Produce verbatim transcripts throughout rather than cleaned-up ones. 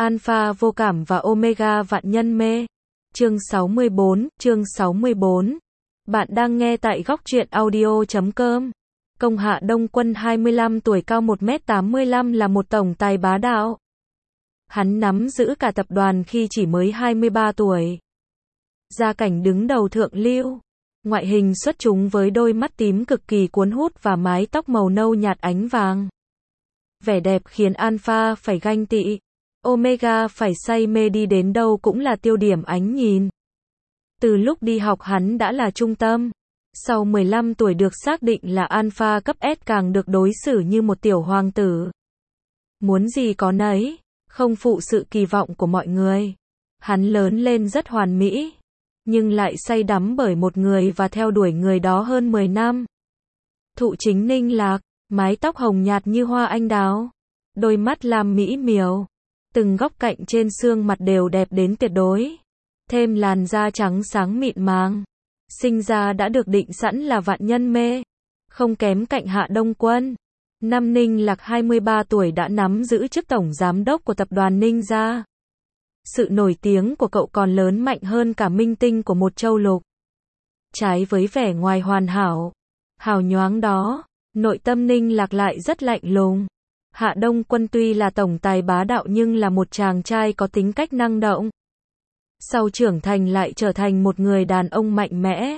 Alpha vô cảm và Omega vạn nhân mê. Chương sáu mươi bốn, chương sáu mươi bốn. Bạn đang nghe tại góc truyện audio chấm com. Công Hạ Đông Quân hai mươi lăm tuổi, cao một mét tám mươi lăm, là một tổng tài bá đạo. Hắn nắm giữ cả tập đoàn khi chỉ mới hai mươi ba tuổi. Gia cảnh đứng đầu thượng lưu. Ngoại hình xuất chúng với đôi mắt tím cực kỳ cuốn hút và mái tóc màu nâu nhạt ánh vàng. Vẻ đẹp khiến Alpha phải ganh tị. Omega phải say mê, đi đến đâu cũng là tiêu điểm ánh nhìn. Từ lúc đi học hắn đã là trung tâm. Sau mười lăm tuổi được xác định là Alpha cấp S, càng được đối xử như một tiểu hoàng tử. Muốn gì có nấy, không phụ sự kỳ vọng của mọi người. Hắn lớn lên rất hoàn mỹ, nhưng lại say đắm bởi một người và theo đuổi người đó hơn mười năm. Thụ Chính Ninh Lạc, mái tóc hồng nhạt như hoa anh đào, đôi mắt lam mỹ miều, từng góc cạnh trên xương mặt đều đẹp đến tuyệt đối, thêm làn da trắng sáng mịn màng. Sinh ra đã được định sẵn là vạn nhân mê, không kém cạnh Hạ Đông Quân. Năm Ninh Lạc hai mươi ba tuổi đã nắm giữ chức tổng giám đốc của tập đoàn Ninh gia. Sự nổi tiếng của cậu còn lớn mạnh hơn cả minh tinh của một châu lục. Trái với vẻ ngoài hoàn hảo, hào nhoáng đó, nội tâm Ninh Lạc lại rất lạnh lùng. Hạ Đông Quân tuy là tổng tài bá đạo nhưng là một chàng trai có tính cách năng động. Sau trưởng thành lại trở thành một người đàn ông mạnh mẽ.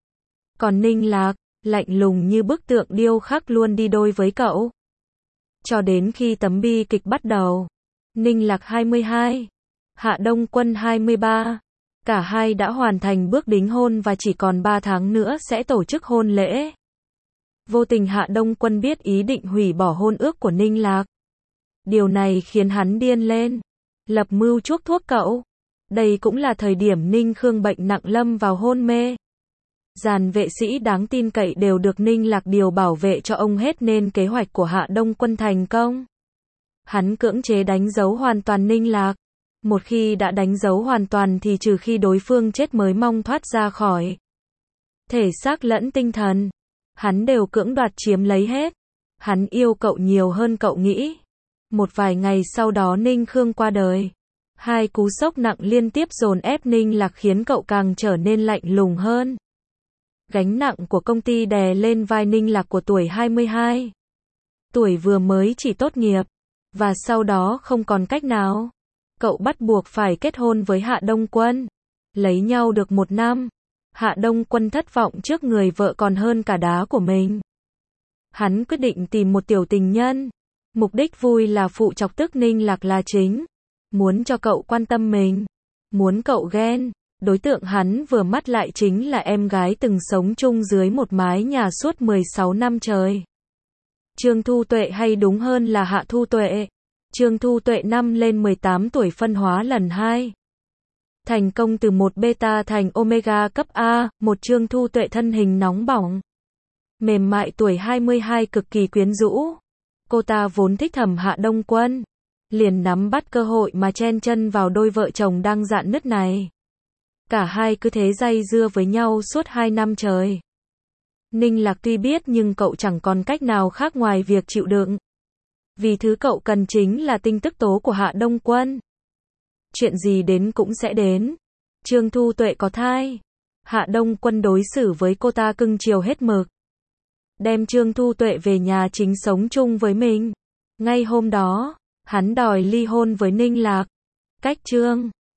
Còn Ninh Lạc, lạnh lùng như bức tượng điêu khắc, luôn đi đôi với cậu. Cho đến khi tấm bi kịch bắt đầu. Ninh Lạc hai mươi hai, Hạ Đông Quân hai mươi ba. Cả hai đã hoàn thành bước đính hôn và chỉ còn ba tháng nữa sẽ tổ chức hôn lễ. Vô tình Hạ Đông Quân biết ý định hủy bỏ hôn ước của Ninh Lạc. Điều này khiến hắn điên lên, lập mưu chuốc thuốc cậu. Đây cũng là thời điểm Ninh Khương bệnh nặng lâm vào hôn mê. Dàn vệ sĩ đáng tin cậy đều được Ninh Lạc điều bảo vệ cho ông hết, nên kế hoạch của Hạ Đông Quân thành công. Hắn cưỡng chế đánh dấu hoàn toàn Ninh Lạc. Một khi đã đánh dấu hoàn toàn thì trừ khi đối phương chết mới mong thoát ra khỏi. Thể xác lẫn tinh thần, hắn đều cưỡng đoạt chiếm lấy hết. Hắn yêu cậu nhiều hơn cậu nghĩ. Một vài ngày sau đó Ninh Khương qua đời. Hai cú sốc nặng liên tiếp dồn ép Ninh Lạc khiến cậu càng trở nên lạnh lùng hơn. Gánh nặng của công ty đè lên vai Ninh Lạc của tuổi hai mươi hai. Tuổi vừa mới chỉ tốt nghiệp. Và sau đó không còn cách nào. Cậu bắt buộc phải kết hôn với Hạ Đông Quân. Lấy nhau được một năm. Hạ Đông Quân thất vọng trước người vợ còn hơn cả đá của mình. Hắn quyết định tìm một tiểu tình nhân. Mục đích vui là phụ chọc tức Ninh Lạc là chính. Muốn cho cậu quan tâm mình. Muốn cậu ghen. Đối tượng hắn vừa mắt lại chính là em gái từng sống chung dưới một mái nhà suốt mười sáu năm trời. Trương Thu Tuệ, hay đúng hơn là Hạ Thu Tuệ. Trương Thu Tuệ năm lên mười tám tuổi phân hóa lần hai. Thành công từ một beta thành omega cấp A, một Trương Thu Tuệ thân hình nóng bỏng. Mềm mại, tuổi hai mươi hai, cực kỳ quyến rũ. Cô ta vốn thích thầm Hạ Đông Quân. Liền nắm bắt cơ hội mà chen chân vào đôi vợ chồng đang rạn nứt này. Cả hai cứ thế day dưa với nhau suốt hai năm trời. Ninh Lạc tuy biết nhưng cậu chẳng còn cách nào khác ngoài việc chịu đựng. Vì thứ cậu cần chính là tin tức tố của Hạ Đông Quân. Chuyện gì đến cũng sẽ đến. Trương Thu Tuệ có thai. Hạ Đông Quân đối xử với cô ta cưng chiều hết mực. Đem Trương Thu Tuệ về nhà chính sống chung với mình. Ngay hôm đó, hắn đòi ly hôn với Ninh Lạc. Cách Trương